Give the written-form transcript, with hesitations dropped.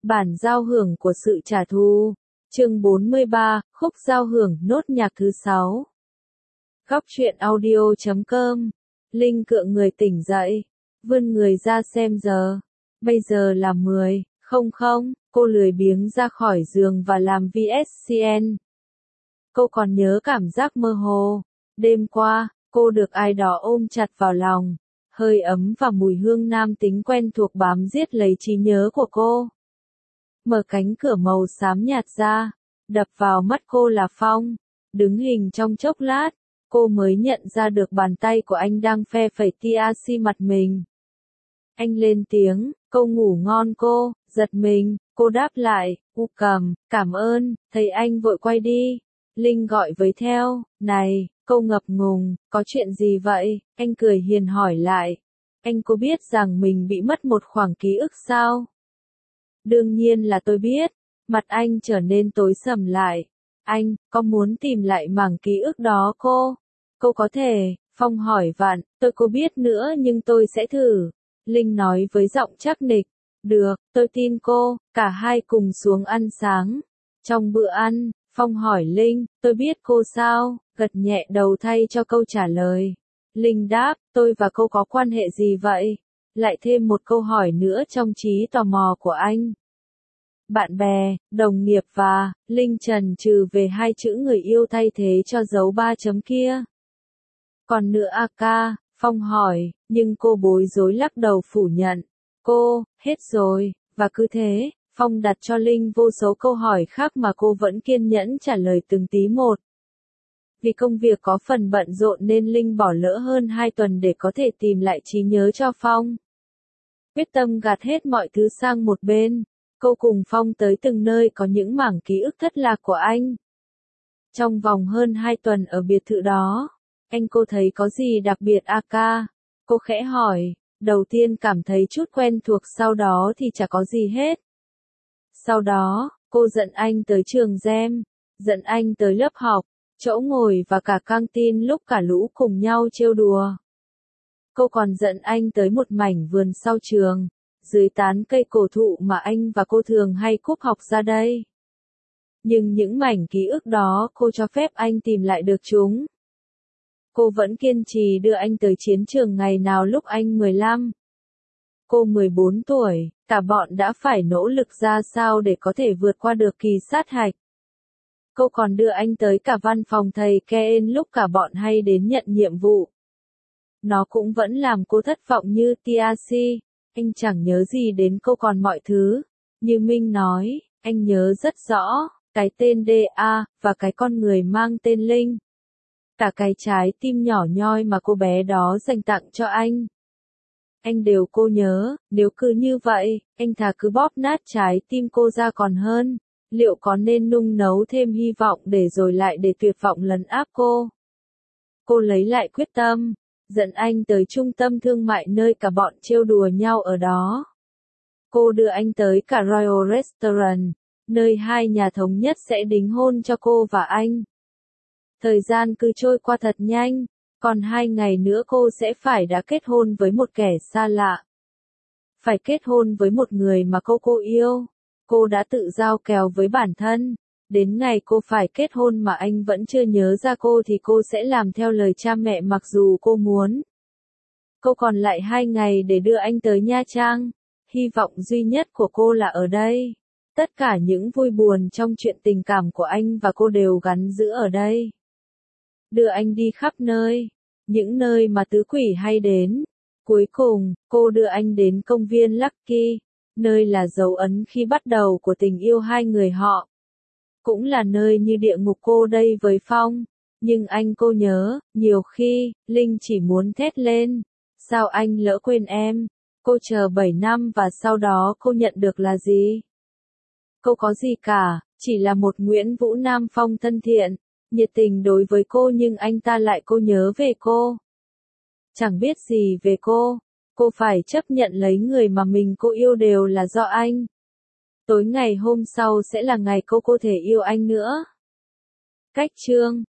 Bản giao hưởng của sự trả thù. Chương 43, khúc giao hưởng nốt nhạc thứ 6. Góc truyện audio.com. Linh cựa người tỉnh dậy, vươn người ra xem giờ. Bây giờ là 10:00, cô lười biếng ra khỏi giường và làm VSCN. Cô còn nhớ cảm giác mơ hồ. Đêm qua, cô được ai đó ôm chặt vào lòng. Hơi ấm và mùi hương nam tính quen thuộc bám giết lấy trí nhớ của cô. Mở cánh cửa màu xám nhạt ra, đập vào mắt cô là Phong. Đứng hình trong chốc lát, cô mới nhận ra được bàn tay của anh đang phe phẩy tia mặt mình. Anh lên tiếng, câu ngủ ngon cô, giật mình, cô đáp lại, cảm ơn, thấy anh vội quay đi. Linh gọi với theo, này, câu ngập ngùng, có chuyện gì vậy? Anh cười hiền hỏi lại. Anh có biết rằng mình bị mất một khoảng ký ức sao? Đương nhiên là tôi biết. Mặt anh trở nên tối sầm lại. Anh, có muốn tìm lại mảng ký ức đó cô? Cô có thể, Phong hỏi vặn, tôi có biết nữa nhưng tôi sẽ thử. Linh nói với giọng chắc nịch. Được, tôi tin cô, cả hai cùng xuống ăn sáng. Trong bữa ăn, Phong hỏi Linh, tôi biết cô sao? Gật nhẹ đầu thay cho câu trả lời. Linh đáp, tôi và cô có quan hệ gì vậy? Lại thêm một câu hỏi nữa trong trí tò mò của anh. Bạn bè, đồng nghiệp và, Linh chần chừ về hai chữ người yêu thay thế cho dấu 3 chấm kia. Còn nữa AK, Phong hỏi, nhưng cô bối rối lắc đầu phủ nhận. Cô, hết rồi, và cứ thế, Phong đặt cho Linh vô số câu hỏi khác mà cô vẫn kiên nhẫn trả lời từng tí một. Vì công việc có phần bận rộn nên Linh bỏ lỡ hơn 2 tuần để có thể tìm lại trí nhớ cho Phong. Quyết tâm gạt hết mọi thứ sang một bên, cô cùng Phong tới từng nơi có những mảng ký ức thất lạc của anh. Trong vòng hơn 2 tuần ở biệt thự đó, cô thấy có gì đặc biệt AK? Cô khẽ hỏi, đầu tiên cảm thấy chút quen thuộc sau đó thì chả có gì hết. Sau đó, cô dẫn anh tới trường gym, dẫn anh tới lớp học, chỗ ngồi và cả căng tin lúc cả lũ cùng nhau trêu đùa. Cô còn dẫn anh tới một mảnh vườn sau trường, dưới tán cây cổ thụ mà anh và cô thường hay cúp học ra đây. Nhưng những mảnh ký ức đó cô cho phép anh tìm lại được chúng. Cô vẫn kiên trì đưa anh tới chiến trường ngày nào lúc anh 15. Cô 14 tuổi, cả bọn đã phải nỗ lực ra sao để có thể vượt qua được kỳ sát hạch. Cô còn đưa anh tới cả văn phòng thầy Ken lúc cả bọn hay đến nhận nhiệm vụ. Nó cũng vẫn làm cô thất vọng như TRC, anh chẳng nhớ gì đến cô còn mọi thứ. Như Minh nói, anh nhớ rất rõ, cái tên DA, và cái con người mang tên Linh. Cả cái trái tim nhỏ nhoi mà cô bé đó dành tặng cho anh. Anh đều cô nhớ, nếu cứ như vậy, anh thà cứ bóp nát trái tim cô ra còn hơn. Liệu có nên nung nấu thêm hy vọng để rồi lại để tuyệt vọng lấn áp cô? Cô lấy lại quyết tâm, dẫn anh tới trung tâm thương mại nơi cả bọn trêu đùa nhau ở đó. Cô đưa anh tới cả Royal Restaurant, nơi hai nhà thống nhất sẽ đính hôn cho cô và anh. Thời gian cứ trôi qua thật nhanh, còn 2 ngày nữa cô sẽ phải đã kết hôn với một kẻ xa lạ. Phải kết hôn với một người mà cô yêu. Cô đã tự giao kèo với bản thân. Đến ngày cô phải kết hôn mà anh vẫn chưa nhớ ra cô thì cô sẽ làm theo lời cha mẹ mặc dù cô muốn. Cô còn lại 2 ngày để đưa anh tới Nha Trang. Hy vọng duy nhất của cô là ở đây. Tất cả những vui buồn trong chuyện tình cảm của anh và cô đều gắn giữ ở đây. Đưa anh đi khắp nơi, những nơi mà tứ quỷ hay đến. Cuối cùng, cô đưa anh đến công viên Lucky, nơi là dấu ấn khi bắt đầu của tình yêu hai người họ. Cũng là nơi như địa ngục cô đây với Phong. Nhưng cô nhớ, nhiều khi, Linh chỉ muốn thét lên. Sao anh lỡ quên em? Cô chờ 7 năm và sau đó cô nhận được là gì? Cô có gì cả, chỉ là một Nguyễn Vũ Nam Phong thân thiện, nhiệt tình đối với cô nhưng anh ta lại cô nhớ về cô. Chẳng biết gì về cô phải chấp nhận lấy người mà cô yêu đều là do anh. Tối ngày hôm sau sẽ là ngày cô thể yêu anh nữa. Cách chương